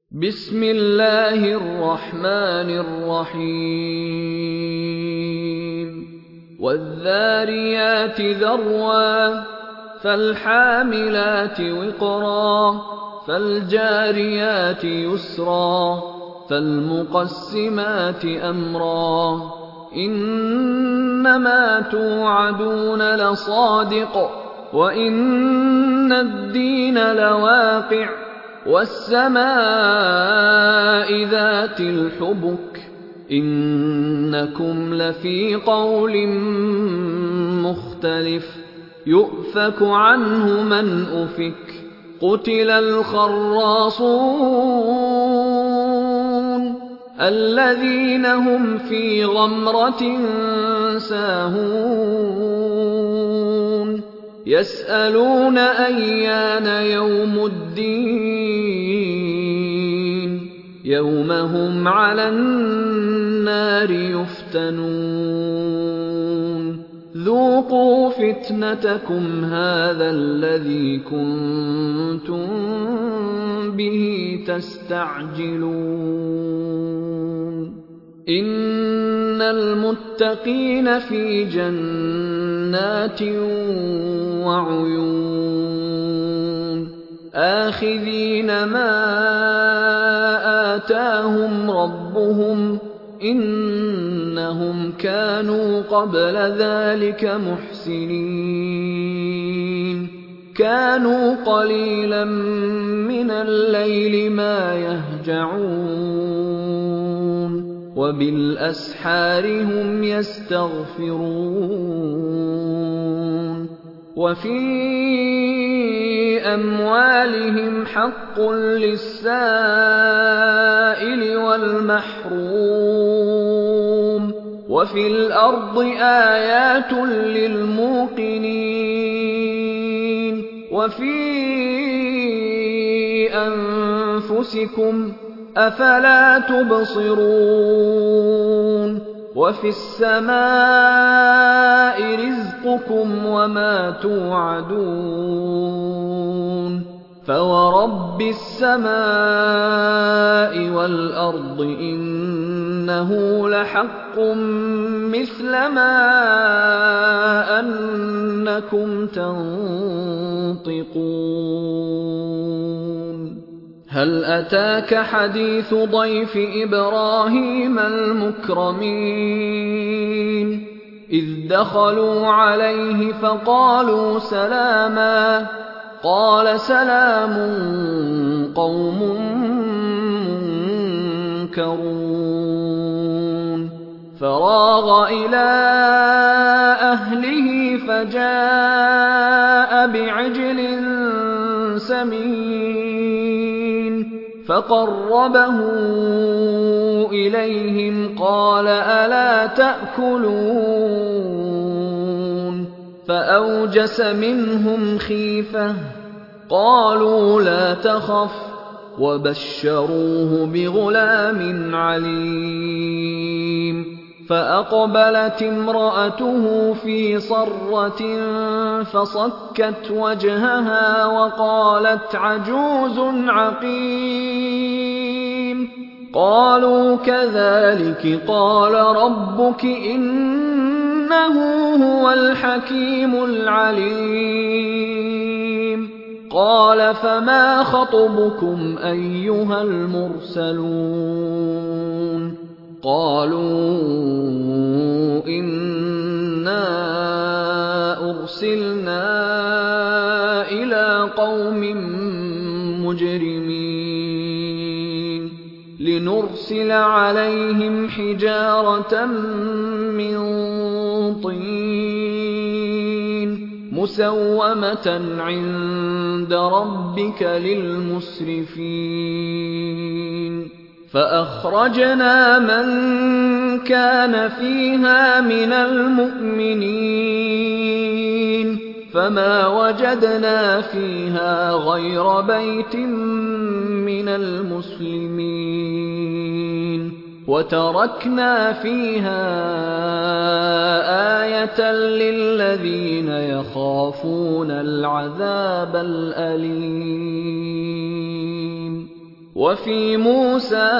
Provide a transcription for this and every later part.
بسم الله الرحمن الرحيم والذاريات ذروا فالحاملات وقرا فالجاريات يسرا فالمقسمات أمرا إنما توعدون لصادق وإن الدين لواقع والسماء ذات الحبك إنكم لفي قول مختلف يؤفك عنه من أفك قتل الخراصون الذين هم في غمرة ساهون يسألون أيان يوم الدين يوم هم على النار يفتنون ذوقوا فتنتكم هذا الذي كنتم به تستعجلون إن المتقين في جنات وعيون آخذين ما آتاهم ربهم إنهم كانوا قبل ذلك محسنين كانوا قليلا من الليل ما يهجعون وبالأسحار هم يستغفرون وفي أموالهم حق للسائل والمحروم وفي الأرض آيات للموقنين وفي أنفسكم أفلا تبصرون وفي السماء رزقكم وما توعدون فورب السماء والأرض إنه لحق مثل ما أنكم تنطقون هل أتاك حديث ضيف إبراهيم المكرمين إذ دخلوا عليه فقالوا سلاما قال سلام قوم منكرون فراغ إلى أهله فجاء بعجل سمين فقربه إليهم قال ألا تأكلون فأوجس منهم خيفة قالوا لا تخف وبشروه بغلام عليم فأقبلت امرأته في صرة فصكت وجهها وقالت عجوز عقيم قالوا كذلك قال ربك إنه هو الحكيم العليم قال فما خطبكم أيها المرسلون قالوا إنا أرسلنا إلى قوم مجرمين لنرسل عليهم حجارة من طين مسومة عند ربك للمسرفين فأخرجنا من كان فيها من المؤمنين فما وجدنا فيها غير بيت من المسلمين وتركنا فيها آية للذين يخافون العذاب الأليم وفي موسى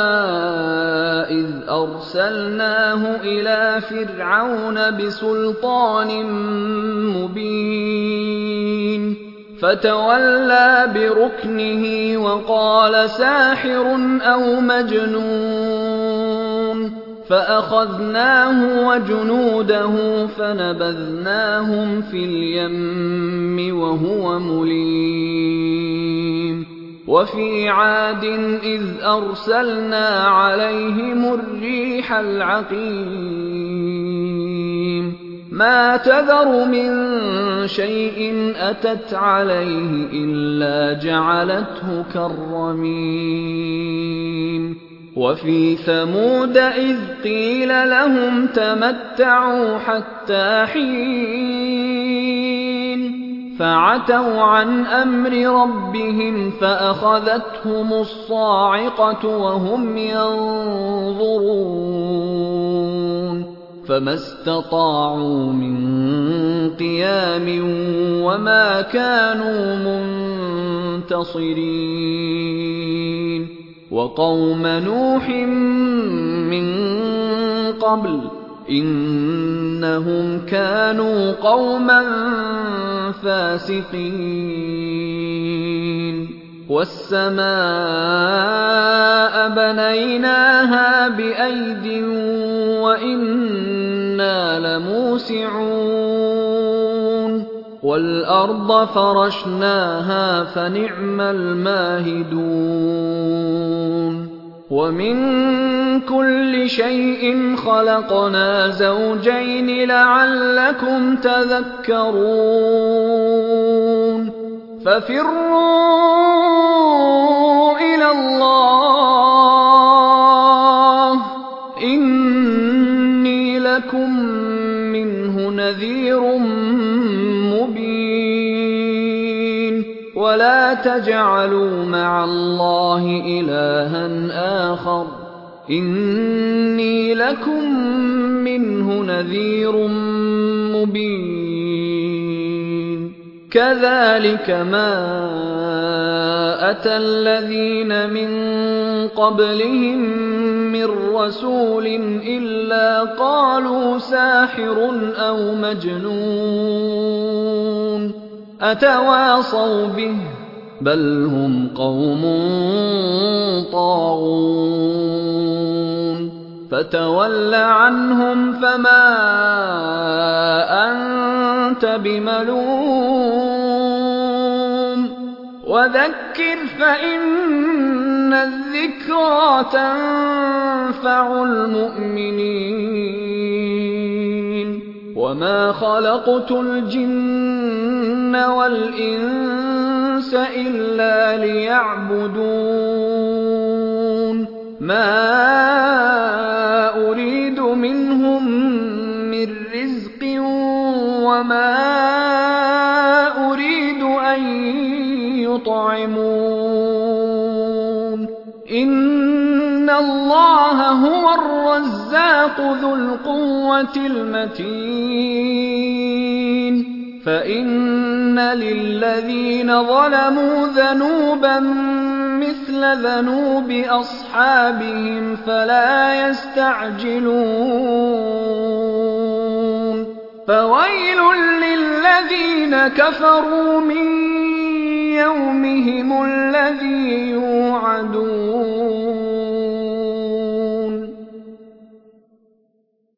إذ أرسلناه إلى فرعون بسلطان مبين فتولى بركنه وقال ساحر أو مجنون فأخذناه وجنوده فنبذناهم في اليم وهو مليم وفي عاد إذ أرسلنا عليهم الريح العقيم ما تذر من شيء أتت عليه إلا جعلته كالرميم وفي ثمود إذ قيل لهم تمتعوا حتى حين فعتوا عن أمر ربهم فأخذتهم الصاعقة وهم ينظرون فما استطاعوا من قيام وما كانوا منتصرين وقوم نوح من قبل إنهم كانوا قوما فاسقين والسماء بنيناها بأيد وإنا لموسعون والأرض فرشناها فنعم الماهدون ومن كل شيء خلقنا زوجين لعلكم تذكرون ففروا إلى الله إني لكم منه نذير مبين ولا تجعلوا مع الله إلها آخر إني لكم منه نذير مبين كذلك ما أتى الذين من قبلهم من رسول إلا قالوا ساحر أو مجنون أتواصوا به بل هم قوم طاغون فتول عنهم فما أنت بملوم وذكر فإن الذكرى تنفع المؤمنين وما خلقت الجن والإنس إلا ليعبدون ما أريد منهم من رزق وما أريد أن يطعمون إن الله هو الرزاق ذو القوة المتين فإن للذين ظلموا ذنوبا مثل ذنوب أصحابهم فلا يستعجلون فويل للذين كفروا من يومهم الذي يوعدون